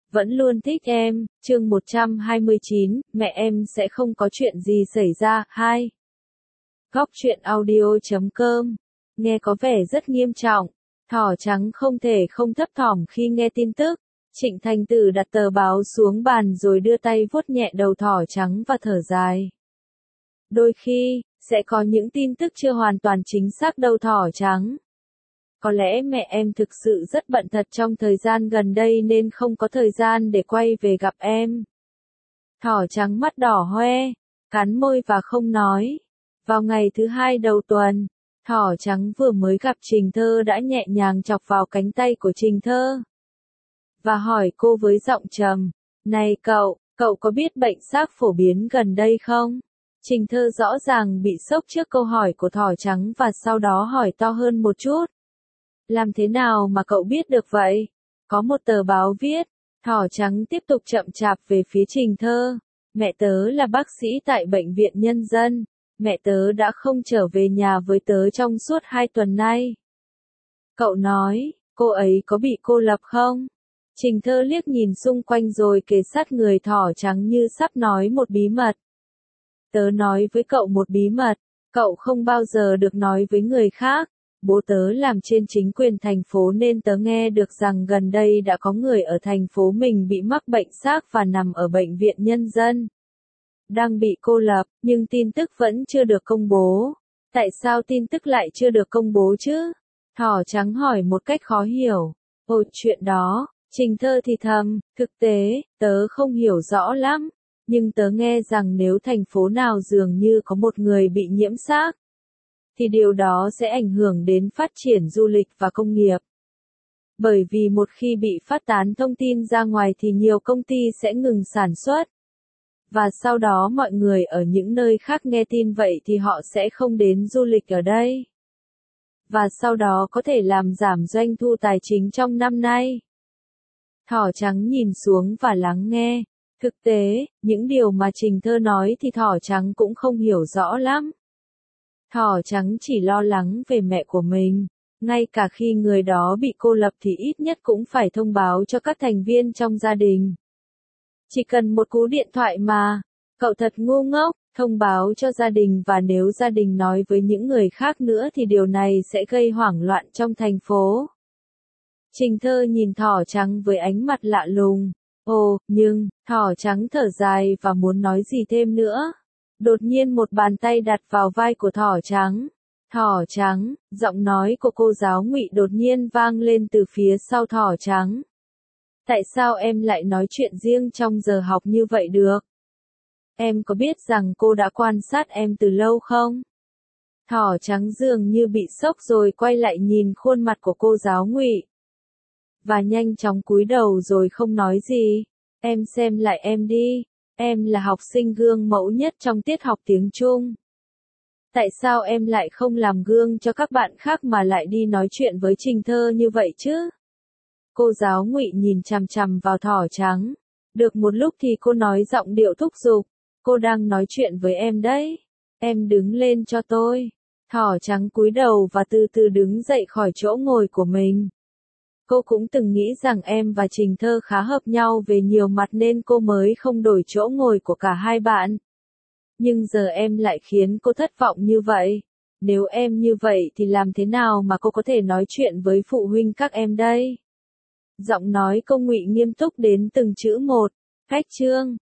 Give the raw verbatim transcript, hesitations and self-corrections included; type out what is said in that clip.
vẫn luôn thích em, chương một trăm hai mươi chín, mẹ em sẽ không có chuyện gì xảy ra, hai. Góc truyện audio chấm com, nghe có vẻ rất nghiêm trọng, thỏ trắng không thể không thấp thỏm khi nghe tin tức. Trịnh Thành Tử đặt tờ báo xuống bàn rồi đưa tay vuốt nhẹ đầu thỏ trắng và thở dài. Đôi khi, sẽ có những tin tức chưa hoàn toàn chính xác đâu thỏ trắng. Có lẽ mẹ em thực sự rất bận thật trong thời gian gần đây nên không có thời gian để quay về gặp em. Thỏ trắng mắt đỏ hoe, cắn môi và không nói. Vào ngày thứ hai đầu tuần, thỏ trắng vừa mới gặp Trình Thơ đã nhẹ nhàng chọc vào cánh tay của Trình Thơ. Và hỏi cô với giọng trầm, này cậu, cậu có biết bệnh xác phổ biến gần đây không? Trình Thơ rõ ràng bị sốc trước câu hỏi của thỏ trắng và sau đó hỏi to hơn một chút. Làm thế nào mà cậu biết được vậy? Có một tờ báo viết, thỏ trắng tiếp tục chậm chạp về phía Trình Thơ. Mẹ tớ là bác sĩ tại Bệnh viện Nhân dân. Mẹ tớ đã không trở về nhà với tớ trong suốt hai tuần nay. Cậu nói, cô ấy có bị cô lập không? Trình Thơ liếc nhìn xung quanh rồi kề sát người thỏ trắng như sắp nói một bí mật. Tớ nói với cậu một bí mật, cậu không bao giờ được nói với người khác. Bố tớ làm trên chính quyền thành phố nên tớ nghe được rằng gần đây đã có người ở thành phố mình bị mắc bệnh xác và nằm ở Bệnh viện Nhân dân. Đang bị cô lập, nhưng tin tức vẫn chưa được công bố. Tại sao tin tức lại chưa được công bố chứ? Thỏ trắng hỏi một cách khó hiểu. Ồ, chuyện đó, Trình Thơ thì thầm, thực tế, tớ không hiểu rõ lắm. Nhưng tớ nghe rằng nếu thành phố nào dường như có một người bị nhiễm xác, thì điều đó sẽ ảnh hưởng đến phát triển du lịch và công nghiệp. Bởi vì một khi bị phát tán thông tin ra ngoài thì nhiều công ty sẽ ngừng sản xuất. Và sau đó mọi người ở những nơi khác nghe tin vậy thì họ sẽ không đến du lịch ở đây. Và sau đó có thể làm giảm doanh thu tài chính trong năm nay. Thỏ trắng nhìn xuống và lắng nghe. Thực tế, những điều mà Trình Thơ nói thì thỏ trắng cũng không hiểu rõ lắm. Thỏ trắng chỉ lo lắng về mẹ của mình. Ngay cả khi người đó bị cô lập thì ít nhất cũng phải thông báo cho các thành viên trong gia đình. Chỉ cần một cú điện thoại mà. Cậu thật ngu ngốc, thông báo cho gia đình và nếu gia đình nói với những người khác nữa thì điều này sẽ gây hoảng loạn trong thành phố. Trình Thơ nhìn thỏ trắng với ánh mặt lạ lùng. Ồ, nhưng, thỏ trắng thở dài và muốn nói gì thêm nữa. Đột nhiên một bàn tay đặt vào vai của thỏ trắng. Thỏ trắng, giọng nói của cô giáo Ngụy đột nhiên vang lên từ phía sau thỏ trắng. Tại sao em lại nói chuyện riêng trong giờ học như vậy được? Em có biết rằng cô đã quan sát em từ lâu không? Thỏ trắng dường như bị sốc rồi quay lại nhìn khuôn mặt của cô giáo Ngụy. Và nhanh chóng cúi đầu rồi không nói gì. Em xem lại em đi. Em là học sinh gương mẫu nhất trong tiết học tiếng Trung. Tại sao em lại không làm gương cho các bạn khác mà lại đi nói chuyện với Trình Thơ như vậy chứ? Cô giáo Ngụy nhìn chằm chằm vào thỏ trắng. Được một lúc thì cô nói giọng điệu thúc giục. Cô đang nói chuyện với em đấy. Em đứng lên cho tôi. Thỏ trắng cúi đầu và từ từ đứng dậy khỏi chỗ ngồi của mình. Cô cũng từng nghĩ rằng em và Trình Thơ khá hợp nhau về nhiều mặt nên cô mới không đổi chỗ ngồi của cả hai bạn. Nhưng giờ em lại khiến cô thất vọng như vậy. Nếu em như vậy thì làm thế nào mà cô có thể nói chuyện với phụ huynh các em đây? Giọng nói cô Ngụy nghiêm túc đến từng chữ một. Cách chương.